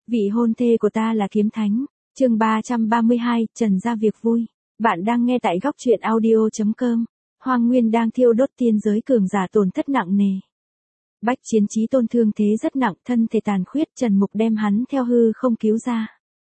Vị hôn thê của ta là kiếm thánh. Chương 332, Trần gia việc vui. Bạn đang nghe tại góc truyện audio.com. Hoang Nguyên đang thiêu đốt tiên giới cường giả tổn thất nặng nề. Bách Chiến Chí Tôn thương thế rất nặng, thân thể tàn khuyết, Trần Mục đem hắn theo hư không cứu ra.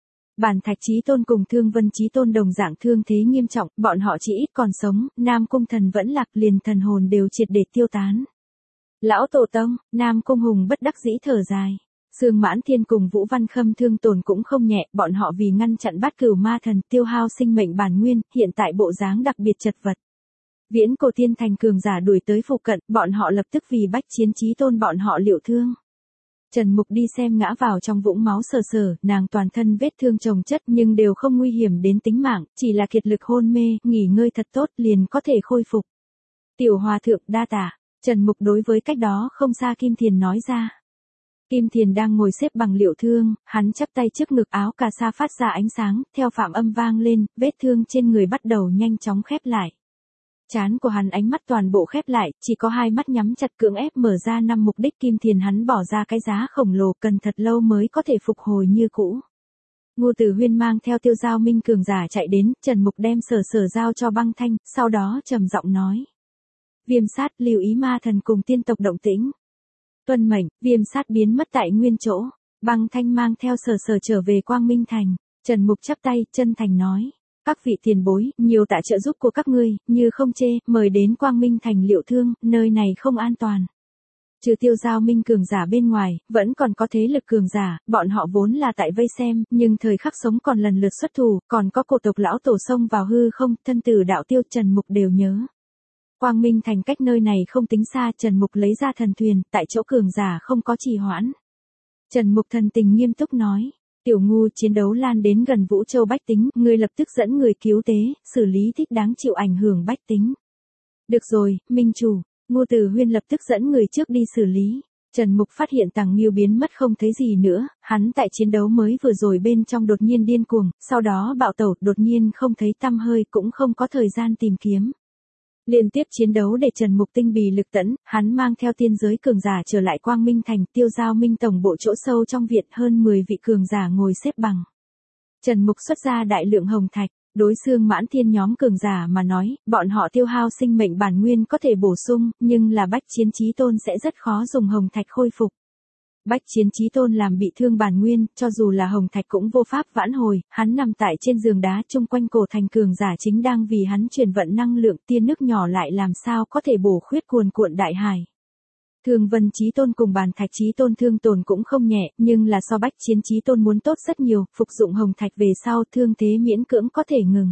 Bàn Thạch Chí Tôn cùng Thương Vân Chí Tôn đồng dạng thương thế nghiêm trọng, bọn họ chỉ ít còn sống, Nam Cung Thần vẫn lạc, liền thần hồn đều triệt để tiêu tán. Lão tổ tông, Nam Cung Hùng bất đắc dĩ thở dài. Sương Mãn Thiên cùng Vũ Văn Khâm thương tổn cũng không nhẹ, bọn họ vì ngăn chặn Bát Cửu Ma Thần tiêu hao sinh mệnh bản nguyên, hiện tại bộ dáng đặc biệt chật vật. Viễn Cổ Tiên Thành cường giả đuổi tới phụ cận, bọn họ lập tức vì Bách Chiến Chí Tôn bọn họ liệu thương. Trần Mục đi xem ngã vào trong vũng máu sờ sờ, nàng toàn thân vết thương chồng chất nhưng đều không nguy hiểm đến tính mạng, chỉ là kiệt lực hôn mê, nghỉ ngơi thật tốt liền có thể khôi phục. Tiểu Hòa thượng đa tạ, Trần Mục đối với cách đó không xa Kim Thiền nói ra. Kim Thiền đang ngồi xếp bằng liệu thương, hắn chắp tay trước ngực, áo cà sa phát ra ánh sáng, theo phạm âm vang lên, vết thương trên người bắt đầu nhanh chóng khép lại. Trán của hắn ánh mắt toàn bộ khép lại, chỉ có hai mắt nhắm chặt cưỡng ép mở ra năm mục đích Kim Thiền hắn bỏ ra cái giá khổng lồ cần thật lâu mới có thể phục hồi như cũ. Ngô Tử Huyên mang theo Tiêu Giao Minh cường giả chạy đến, Trần Mục đem sở giao cho Băng Thanh, sau đó trầm giọng nói. Viêm sát lưu ý ma thần cùng tiên tộc động tĩnh. Tuân mệnh, Viêm sát biến mất tại nguyên chỗ, Băng Thanh mang theo sở trở về Quang Minh Thành, Trần Mục chắp tay, chân thành nói. Các vị tiền bối, nhiều tạ trợ giúp của các ngươi, như không chê, mời đến Quang Minh Thành liệu thương, nơi này không an toàn. Trừ Tiêu Giao Minh cường giả bên ngoài, vẫn còn có thế lực cường giả, bọn họ vốn là tại vây xem, nhưng thời khắc sống còn lần lượt xuất thủ, còn có cổ tộc lão tổ xông vào hư không, thân tử đạo tiêu, Trần Mục đều nhớ. Quang Minh Thành cách nơi này không tính xa, Trần Mục lấy ra thần thuyền, tại chỗ cường giả không có trì hoãn. Trần Mục thần tình nghiêm túc nói. Tiểu Ngu, chiến đấu lan đến gần Vũ Châu bách tính, ngươi lập tức dẫn người cứu tế, xử lý thích đáng chịu ảnh hưởng bách tính. Được rồi, Minh chủ, Ngô Tử Huyên lập tức dẫn người trước đi xử lý. Trần Mục phát hiện Tằng Nghiêu biến mất không thấy gì nữa, hắn tại chiến đấu mới vừa rồi bên trong đột nhiên điên cuồng, sau đó bạo tẩu, đột nhiên không thấy tăm hơi, cũng không có thời gian tìm kiếm. Liên tiếp chiến đấu để Trần Mục tinh bì lực tẫn, hắn mang theo tiên giới cường giả trở lại Quang Minh Thành, Tiêu Giao Minh tổng bộ chỗ sâu trong viện, hơn 10 vị cường giả ngồi xếp bằng. Trần Mục xuất ra đại lượng hồng thạch, đối Sương Mãn Thiên nhóm cường giả mà nói, bọn họ tiêu hao sinh mệnh bản nguyên có thể bổ sung, nhưng là Bách Chiến Chí Tôn sẽ rất khó dùng hồng thạch khôi phục. Bách Chiến Chí Tôn làm bị thương bản nguyên, cho dù là hồng thạch cũng vô pháp vãn hồi, hắn nằm tại trên giường đá chung quanh cổ thành cường giả chính đang vì hắn truyền vận năng lượng, tia nước nhỏ lại làm sao có thể bổ khuyết cuồn cuộn đại hải. Thương Vân Chí Tôn cùng Bàn Thạch Chí Tôn thương tổn cũng không nhẹ, nhưng là so Bách Chiến Chí Tôn muốn tốt rất nhiều, phục dụng hồng thạch về sau thương thế miễn cưỡng có thể ngừng.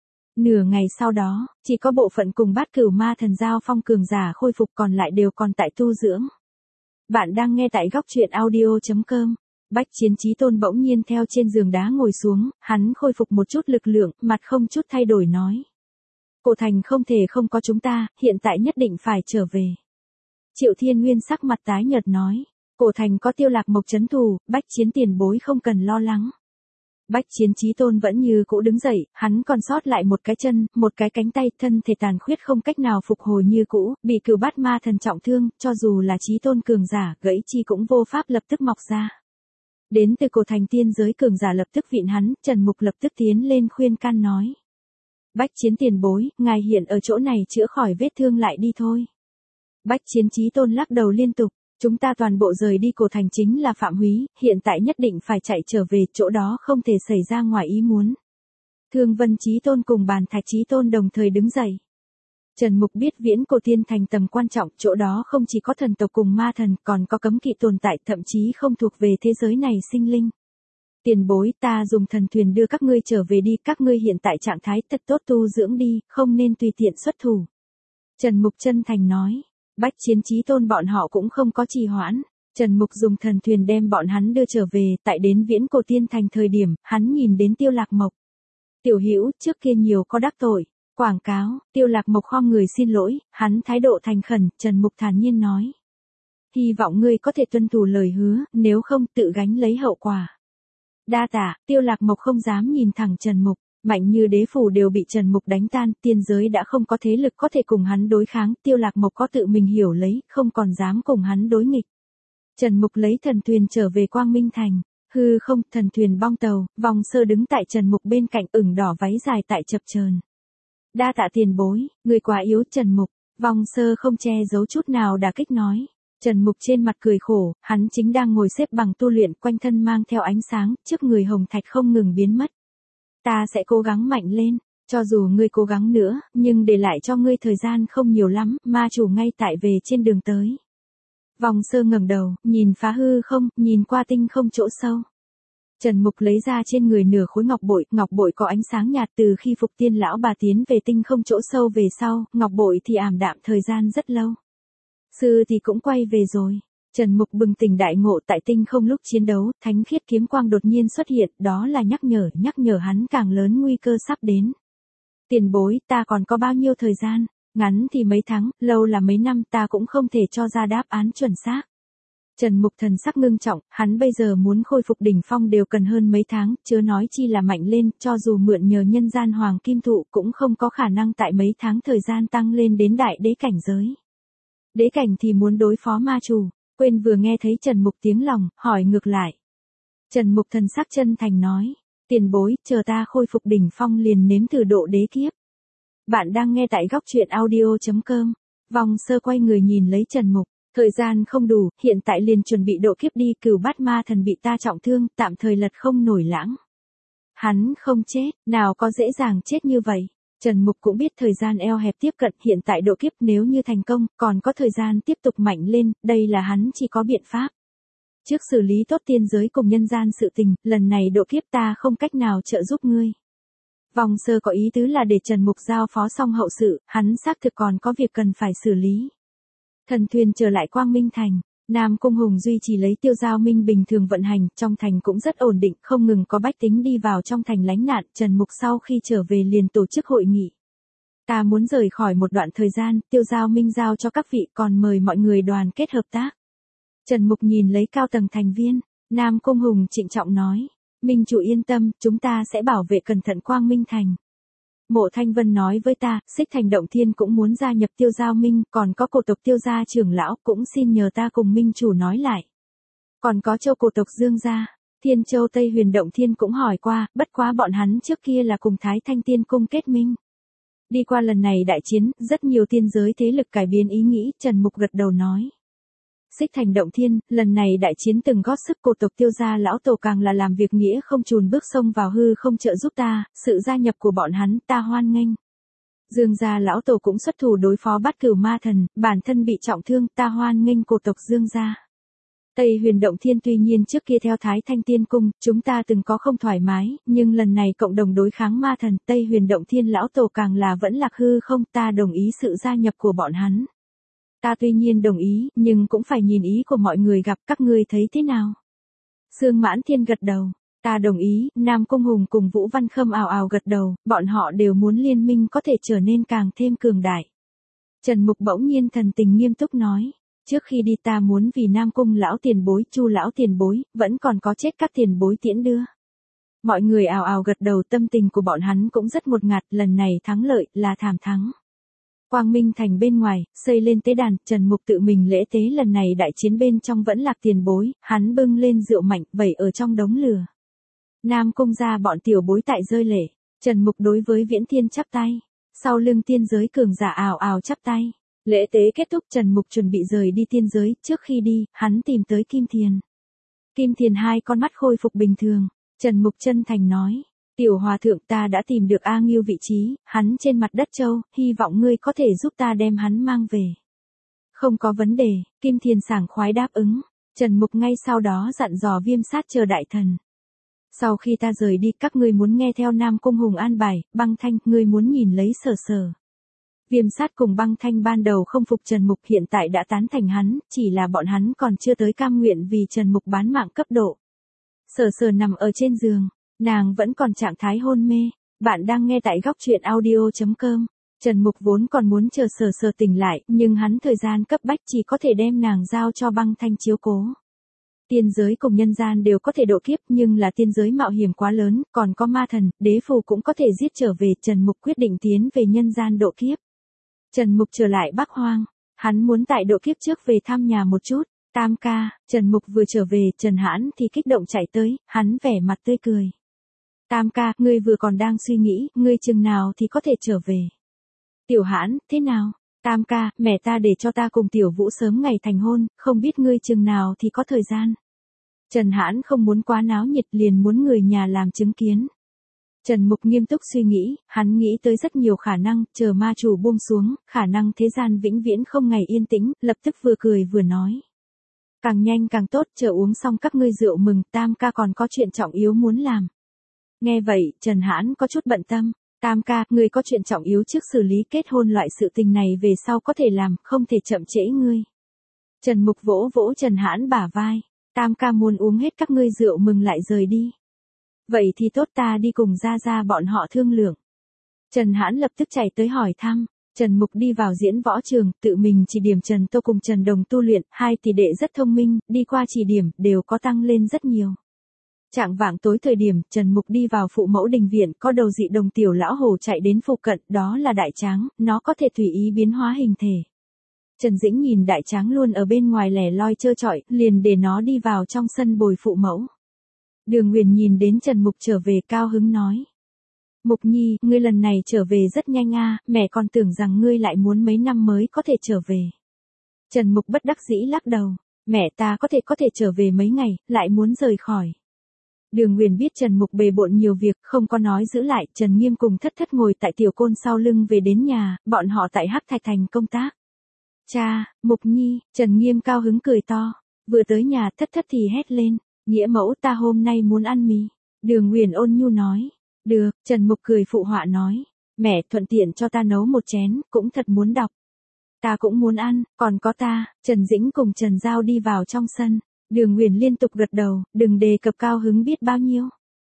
Nửa ngày sau đó, chỉ có bộ phận cùng Bát Cửu Ma Thần giao phong cường giả khôi phục, còn lại đều còn tại tu dưỡng. Bạn đang nghe tại góc truyện audio.com. Bách Chiến Chí Tôn bỗng nhiên theo trên giường đá ngồi xuống, hắn khôi phục một chút lực lượng, mặt không chút thay đổi nói. Cổ thành không thể không có chúng ta, hiện tại nhất định phải trở về. Triệu Thiên Nguyên sắc mặt tái nhợt nói. Cổ thành có Tiêu Lạc Mộc trấn thủ, Bách Chiến tiền bối không cần lo lắng. Bách Chiến Chí Tôn vẫn như cũ đứng dậy, hắn còn sót lại một cái chân, một cái cánh tay, thân thể tàn khuyết không cách nào phục hồi như cũ, bị Cửu Bát Ma Thần trọng thương, cho dù là Chí Tôn cường giả, gãy chi cũng vô pháp lập tức mọc ra. Đến từ cổ thành tiên giới cường giả lập tức vịn hắn, Trần Mục lập tức tiến lên khuyên can nói. Bách Chiến tiền bối, ngài hiện ở chỗ này chữa khỏi vết thương lại đi thôi. Bách Chiến Chí Tôn lắc đầu liên tục. Chúng ta toàn bộ rời đi cổ thành chính là phạm húy, hiện tại nhất định phải chạy trở về, chỗ đó không thể xảy ra ngoài ý muốn. Thương Vân Chí Tôn cùng Bàn Thạch Chí Tôn đồng thời đứng dậy. Trần Mục biết Viễn Cổ Tiên Thành tầm quan trọng, chỗ đó không chỉ có thần tộc cùng ma thần, còn có cấm kỵ tồn tại, thậm chí không thuộc về thế giới này sinh linh. Tiền bối, ta dùng thần thuyền đưa các ngươi trở về đi, các ngươi hiện tại trạng thái thật tốt, tu dưỡng đi, không nên tùy tiện xuất thủ. Trần Mục chân thành nói. Bách Chiến Chí Tôn bọn họ cũng không có trì hoãn. Trần Mục dùng thần thuyền đem bọn hắn đưa trở về, tại đến Viễn Cổ Tiên Thành thời điểm, hắn nhìn đến Tiêu Lạc Mộc. Tiểu Hữu, trước kia nhiều có đắc tội. Quảng cáo, Tiêu Lạc Mộc khom người xin lỗi, hắn thái độ thành khẩn, Trần Mục thản nhiên nói. Hy vọng ngươi có thể tuân thủ lời hứa, nếu không tự gánh lấy hậu quả. Đa tạ, Tiêu Lạc Mộc không dám nhìn thẳng Trần Mục. Mạnh như đế phủ đều bị Trần Mục đánh tan, tiên giới đã không có thế lực có thể cùng hắn đối kháng, Tiêu Lạc Mộc có tự mình hiểu lấy, không còn dám cùng hắn đối nghịch. Trần Mục lấy thần thuyền trở về Quang Minh Thành. Hư không, thần thuyền bong tàu, Vong Sơ đứng tại Trần Mục bên cạnh, ửng đỏ váy dài tại chập chờn. Đa tạ tiền bối, người quá yếu. Trần Mục. Vong Sơ không che giấu chút nào đả kích nói. Trần Mục trên mặt cười khổ, hắn chính đang ngồi xếp bằng tu luyện, quanh thân mang theo ánh sáng, trước người hồng thạch không ngừng biến mất. Ta sẽ cố gắng mạnh lên, cho dù ngươi cố gắng nữa, nhưng để lại cho ngươi thời gian không nhiều lắm, ma chủ ngay tại về trên đường tới. Vong Sơ ngẩng đầu, nhìn phá hư không, nhìn qua tinh không chỗ sâu. Trần Mục lấy ra trên người nửa khối ngọc bội có ánh sáng nhạt, từ khi Phục Tiên lão bà tiến về tinh không chỗ sâu về sau, ngọc bội thì ảm đạm thời gian rất lâu. Sư thì cũng quay về rồi. Trần Mục bừng tỉnh đại ngộ, tại tinh không lúc chiến đấu, thánh khiết kiếm quang đột nhiên xuất hiện, đó là nhắc nhở hắn càng lớn nguy cơ sắp đến. Tiền bối, ta còn có bao nhiêu thời gian? Ngắn thì mấy tháng, lâu là mấy năm, ta cũng không thể cho ra đáp án chuẩn xác. Trần Mục thần sắc ngưng trọng, hắn bây giờ muốn khôi phục đỉnh phong đều cần hơn mấy tháng, chớ nói chi là mạnh lên, cho dù mượn nhờ nhân gian hoàng kim thụ cũng không có khả năng tại mấy tháng thời gian tăng lên đến đại đế cảnh giới. Đế cảnh thì muốn đối phó ma chủ, quên vừa nghe thấy Trần Mục tiếng lòng, hỏi ngược lại. Trần Mục thần sắc chân thành nói, tiền bối, chờ ta khôi phục đỉnh phong liền nếm thử độ đế kiếp. Bạn đang nghe tại góc truyện audio.com. Vong Sơ quay người nhìn lấy Trần Mục, thời gian không đủ, hiện tại liền chuẩn bị độ kiếp đi, Cửu Bát Ma Thần bị ta trọng thương, tạm thời lật không nổi lãng. Hắn không chết, nào có dễ dàng chết như vậy. Trần Mục cũng biết thời gian eo hẹp tiếp cận, hiện tại độ kiếp nếu như thành công, còn có thời gian tiếp tục mạnh lên, đây là hắn chỉ có biện pháp. Trước xử lý tốt tiên giới cùng nhân gian sự tình, lần này độ kiếp ta không cách nào trợ giúp ngươi. Vong Sơ có ý tứ là để Trần Mục giao phó xong hậu sự, hắn xác thực còn có việc cần phải xử lý. Thần thuyền trở lại Quang Minh Thành, Nam Cung Hùng duy trì lấy Tiêu Giao Minh bình thường vận hành, trong thành cũng rất ổn định, không ngừng có bách tính đi vào trong thành lánh nạn. Trần Mục sau khi trở về liền tổ chức hội nghị. Ta muốn rời khỏi một đoạn thời gian, Tiêu Giao Minh giao cho các vị, còn mời mọi người đoàn kết hợp tác. Trần Mục nhìn lấy cao tầng thành viên, Nam Cung Hùng trịnh trọng nói, Minh chủ yên tâm, chúng ta sẽ bảo vệ cẩn thận Quang Minh Thành. Mộ Thanh Vân nói với ta, Xích Thành Động Thiên cũng muốn gia nhập Tiêu Giao Minh, còn có cổ tộc Tiêu gia trưởng lão cũng xin nhờ ta cùng Minh chủ nói lại. Còn có Châu cổ tộc Dương gia, Thiên Châu Tây Huyền Động Thiên cũng hỏi qua, bất quá bọn hắn trước kia là cùng Thái Thanh Tiên Cung kết minh. Đi qua lần này đại chiến, rất nhiều tiên giới thế lực cải biến ý nghĩ, Trần Mục gật đầu nói. Xích Thành Động Thiên, lần này đại chiến từng góp sức, cổ tộc Tiêu gia lão tổ càng là làm việc nghĩa không chùn bước xông vào hư không trợ giúp ta, sự gia nhập của bọn hắn ta hoan nghênh. Dương gia lão tổ cũng xuất thủ đối phó Bát Cửu Ma Thần, bản thân bị trọng thương, ta hoan nghênh cổ tộc Dương gia. Tây Huyền Động Thiên tuy nhiên trước kia theo Thái Thanh Tiên Cung, chúng ta từng có không thoải mái, nhưng lần này cộng đồng đối kháng ma thần, Tây Huyền Động Thiên lão tổ càng là vẫn lạc hư không, ta đồng ý sự gia nhập của bọn hắn. Ta tuy nhiên đồng ý, nhưng cũng phải nhìn ý của mọi người, gặp các ngươi thấy thế nào. Sương Mãn Thiên gật đầu, ta đồng ý. Nam Cung Hùng cùng Vũ Văn Khâm ào ào gật đầu, bọn họ đều muốn liên minh có thể trở nên càng thêm cường đại. Trần Mục bỗng nhiên thần tình nghiêm túc nói, trước khi đi ta muốn vì Nam Cung lão tiền bối, Chu lão tiền bối, vẫn còn có chết các tiền bối tiễn đưa. Mọi người ào ào gật đầu, tâm tình của bọn hắn cũng rất ngột ngạt, lần này thắng lợi là thảm thắng. Quang Minh Thành bên ngoài, xây lên tế đàn, Trần Mục tự mình lễ tế, lần này đại chiến bên trong vẫn lạc tiền bối, hắn bưng lên rượu mạnh, vẩy ở trong đống lửa. Nam Cung ra bọn tiểu bối tại rơi lệ, Trần Mục đối với Viễn Thiên chắp tay, sau lưng tiên giới cường giả ào ào chắp tay. Lễ tế kết thúc, Trần Mục chuẩn bị rời đi tiên giới, trước khi đi, hắn tìm tới Kim Thiền. Kim Thiền hai con mắt khôi phục bình thường, Trần Mục chân thành nói. Tiểu hòa thượng, ta đã tìm được A Ngưu vị trí, hắn trên mặt đất châu, hy vọng ngươi có thể giúp ta đem hắn mang về. Không có vấn đề, Kim Thiền sảng khoái đáp ứng. Trần Mục ngay sau đó dặn dò Viêm Sát chờ đại thần. Sau khi ta rời đi, các ngươi muốn nghe theo Nam Cung Hùng an bài, Băng Thanh, ngươi muốn nhìn lấy Sở Sở. Viêm Sát cùng Băng Thanh ban đầu không phục Trần Mục, hiện tại đã tán thành hắn, chỉ là bọn hắn còn chưa tới cam nguyện vì Trần Mục bán mạng cấp độ. Sở Sở nằm ở trên giường. Nàng vẫn còn trạng thái hôn mê. Bạn đang nghe tại góc truyện audio.com. Trần Mục vốn còn muốn chờ Sở Sở tỉnh lại, nhưng hắn thời gian cấp bách chỉ có thể đem nàng giao cho Băng Thanh chiếu cố. Tiên giới cùng nhân gian đều có thể độ kiếp, nhưng là tiên giới mạo hiểm quá lớn, còn có ma thần, đế phù cũng có thể giết trở về. Trần Mục quyết định tiến về nhân gian độ kiếp. Trần Mục trở lại Bắc Hoang. Hắn muốn tại độ kiếp trước về thăm nhà một chút. Tam ca, Trần Mục vừa trở về, Trần Hãn thì kích động chạy tới, hắn vẻ mặt tươi cười. Tam ca, ngươi vừa còn đang suy nghĩ, ngươi chừng nào thì có thể trở về. Tiểu Hãn, thế nào? Tam ca, mẹ ta để cho ta cùng Tiểu Vũ sớm ngày thành hôn, không biết ngươi chừng nào thì có thời gian. Trần Hãn không muốn quá náo nhiệt, liền muốn người nhà làm chứng kiến. Trần Mục nghiêm túc suy nghĩ, hắn nghĩ tới rất nhiều khả năng, chờ ma chủ buông xuống, khả năng thế gian vĩnh viễn không ngày yên tĩnh, lập tức vừa cười vừa nói. Càng nhanh càng tốt, chờ uống xong các ngươi rượu mừng, Tam ca còn có chuyện trọng yếu muốn làm. Nghe vậy, Trần Hãn có chút bận tâm. Tam ca, ngươi có chuyện trọng yếu trước xử lý kết hôn loại sự tình này về sau có thể làm, không thể chậm trễ ngươi. Trần Mục vỗ vỗ Trần Hãn bả vai. Tam ca muốn uống hết các ngươi rượu mừng lại rời đi. Vậy thì tốt, ta đi cùng ra bọn họ thương lượng. Trần Hãn lập tức chạy tới hỏi thăm. Trần Mục đi vào diễn võ trường, tự mình chỉ điểm Trần Tô cùng Trần Đồng tu luyện, hai tỷ đệ rất thông minh, đi qua chỉ điểm, đều có tăng lên rất nhiều. Chạng vạng tối thời điểm, Trần Mục đi vào phụ mẫu đình viện, có đầu dị đồng tiểu lão hổ chạy đến phụ cận, đó là đại tráng, nó có thể tùy ý biến hóa hình thể. Trần Dĩnh nhìn đại tráng luôn ở bên ngoài lẻ loi trơ trọi, liền để nó đi vào trong sân bồi phụ mẫu. Đường Huyền nhìn đến Trần Mục trở về cao hứng nói. Mục Nhi, ngươi lần này trở về rất nhanh a, mẹ còn tưởng rằng ngươi lại muốn mấy năm mới có thể trở về. Trần Mục bất đắc dĩ lắc đầu, mẹ ta có thể trở về mấy ngày, lại muốn rời khỏi. Đường Huyền biết Trần Mục bề bộn nhiều việc, không có nói giữ lại, Trần Nghiêm cùng Thất Thất ngồi tại tiểu côn sau lưng về đến nhà, bọn họ tại Hắc Thạch Thành công tác. Cha, Mục Nhi, Trần Nghiêm cao hứng cười to, vừa tới nhà Thất Thất thì hét lên, nghĩa mẫu ta hôm nay muốn ăn mì. Đường Huyền ôn nhu nói, được, Trần Mục cười phụ họa nói, mẹ thuận tiện cho ta nấu một chén, cũng thật muốn đọc. Ta cũng muốn ăn, còn có ta. Trần Dĩnh cùng Trần Giao đi vào trong sân. Đường Huyền liên tục gật đầu, đừng đề cập cao hứng biết bao nhiêu.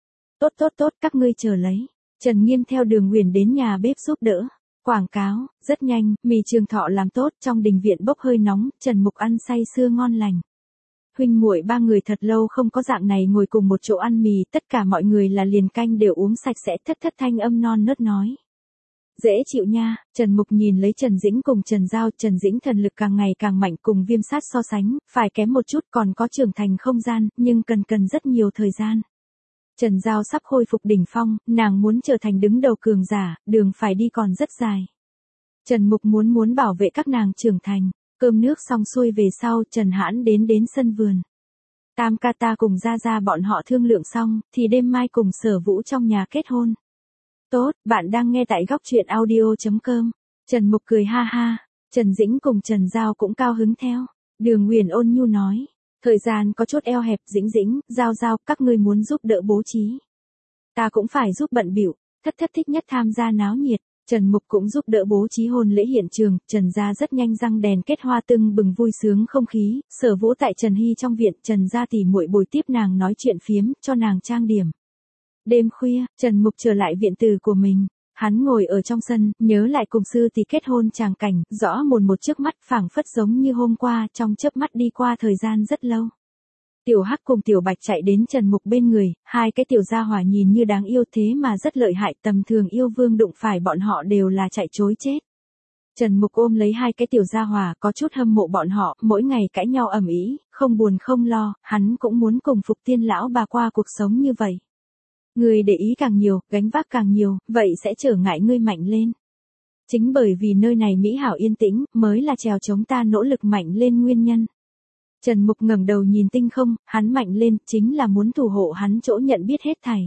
Tốt, các ngươi chờ lấy. Trần Nghiêm theo Đường Huyền đến nhà bếp giúp đỡ. Quảng cáo, rất nhanh, mì Trường Thọ làm tốt, trong đình viện bốc hơi nóng, Trần Mục ăn say sưa ngon lành. Huynh muội ba người thật lâu không có dạng này ngồi cùng một chỗ ăn mì, tất cả mọi người là liền canh đều uống sạch sẽ, Thất Thất thanh âm non nớt nói. Dễ chịu nha. Trần Mục nhìn lấy Trần Dĩnh cùng Trần Giao, Trần Dĩnh thần lực càng ngày càng mạnh, cùng Viêm Sát so sánh, phải kém một chút, còn có trưởng thành không gian, nhưng cần rất nhiều thời gian. Trần Giao sắp khôi phục đỉnh phong, nàng muốn trở thành đứng đầu cường giả, đường phải đi còn rất dài. Trần Mục muốn bảo vệ các nàng trưởng thành. Cơm nước xong xuôi về sau, Trần Hãn đến sân vườn. Tam ca ta cùng ra bọn họ thương lượng xong, thì đêm mai cùng Sở Vũ trong nhà kết hôn. Tốt, bạn đang nghe tại góc truyện audio.com. Trần Mục cười ha ha, Trần Dĩnh cùng Trần Giao cũng cao hứng theo. Đường Huyền ôn nhu nói, thời gian có chút eo hẹp, Dĩnh, Giao, các ngươi muốn giúp đỡ bố trí. Ta cũng phải giúp bận bịu. Thất Thất thích nhất tham gia náo nhiệt. Trần Mục cũng giúp đỡ bố trí hôn lễ hiện trường, Trần gia rất nhanh răng đèn kết hoa tưng bừng vui sướng không khí, Sở Vũ tại Trần Hy trong viện, Trần gia tỉ muội bồi tiếp nàng nói chuyện phiếm, cho nàng trang điểm. Đêm khuya, Trần Mục trở lại viện tử của mình, hắn ngồi ở trong sân, nhớ lại cùng sư tỷ kết hôn tràng cảnh, rõ mồn một trước mắt phảng phất giống như hôm qua, trong chớp mắt đi qua thời gian rất lâu. Tiểu Hắc cùng Tiểu Bạch chạy đến Trần Mục bên người, hai cái tiểu gia hỏa nhìn như đáng yêu thế mà rất lợi hại, tầm thường yêu vương đụng phải bọn họ đều là chạy trối chết. Trần Mục ôm lấy hai cái tiểu gia hỏa, có chút hâm mộ bọn họ, mỗi ngày cãi nhau ầm ĩ, không buồn không lo, hắn cũng muốn cùng Phục Tiên lão bà qua cuộc sống như vậy. Người để ý càng nhiều, gánh vác càng nhiều, vậy sẽ trở ngại ngươi mạnh lên. Chính bởi vì nơi này mỹ hảo yên tĩnh, mới là trèo chống ta nỗ lực mạnh lên nguyên nhân. Trần Mục ngẩng đầu nhìn tinh không, hắn mạnh lên, chính là muốn thủ hộ hắn chỗ nhận biết hết thảy.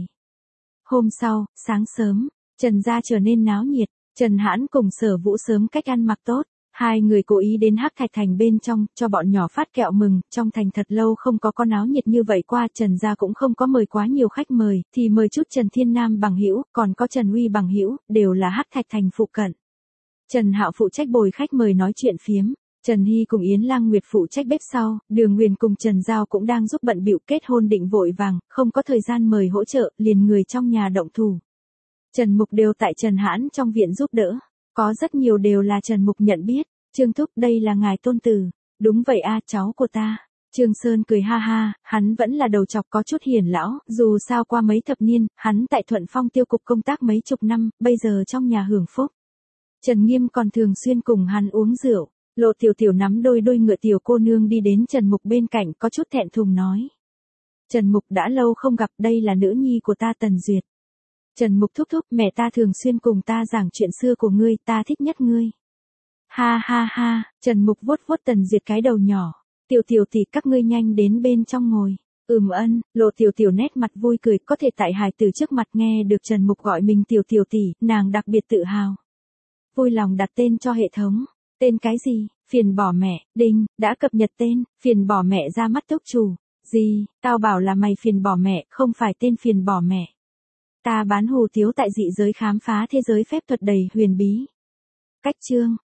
Hôm sau, sáng sớm, Trần gia trở nên náo nhiệt, Trần Hãn cùng Sở Vũ sớm cách ăn mặc tốt, hai người cố ý đến Hắc Thạch Thành bên trong, cho bọn nhỏ phát kẹo mừng, trong thành thật lâu không có náo nhiệt như vậy qua, Trần gia cũng không có mời quá nhiều khách mời, thì mời chút Trần Thiên Nam bằng hữu, còn có Trần Uy bằng hữu, đều là Hắc Thạch Thành phụ cận. Trần Hạo phụ trách bồi khách mời nói chuyện phiếm. Trần Hy cùng Yến Lang Nguyệt phụ trách bếp sau, Đường Huyền cùng Trần Giao cũng đang giúp bận bịu kết hôn định vội vàng, không có thời gian mời hỗ trợ, liền người trong nhà động thủ. Trần Mục đều tại Trần Hãn trong viện giúp đỡ, có rất nhiều đều là Trần Mục nhận biết, Trương Thúc đây là ngài tôn tử, đúng vậy a cháu của ta. Trương Sơn cười ha ha, hắn vẫn là đầu chọc có chút hiền lão, dù sao qua mấy thập niên, hắn tại Thuận Phong tiêu cục công tác mấy chục năm, bây giờ trong nhà hưởng phúc. Trần Nghiêm còn thường xuyên cùng hắn uống rượu. Lộ Tiểu Tiểu nắm đôi ngựa tiểu cô nương đi đến Trần Mục bên cạnh có chút thẹn thùng nói. Trần Mục đã lâu không gặp, đây là nữ nhi của ta Tần Duyệt. Trần Mục thúc thúc, mẹ ta thường xuyên cùng ta giảng chuyện xưa của ngươi, ta thích nhất ngươi. Ha ha ha, Trần Mục vuốt vuốt Tần Duyệt cái đầu nhỏ. Tiểu Tiểu tỷ, các ngươi nhanh đến bên trong ngồi. Ân, Lộ Tiểu Tiểu nét mặt vui cười, có thể tại hài tử trước mặt nghe được Trần Mục gọi mình Tiểu Tiểu tỷ, nàng đặc biệt tự hào. Vui lòng đặt tên cho hệ thống. Tên cái gì? Phiền bỏ mẹ, đinh, đã cập nhật tên, phiền bỏ mẹ ra mắt túc chủ. Gì, tao bảo là mày phiền bỏ mẹ, không phải tên phiền bỏ mẹ. Ta bán hủ tiếu tại dị giới khám phá thế giới phép thuật đầy huyền bí. Cách chương.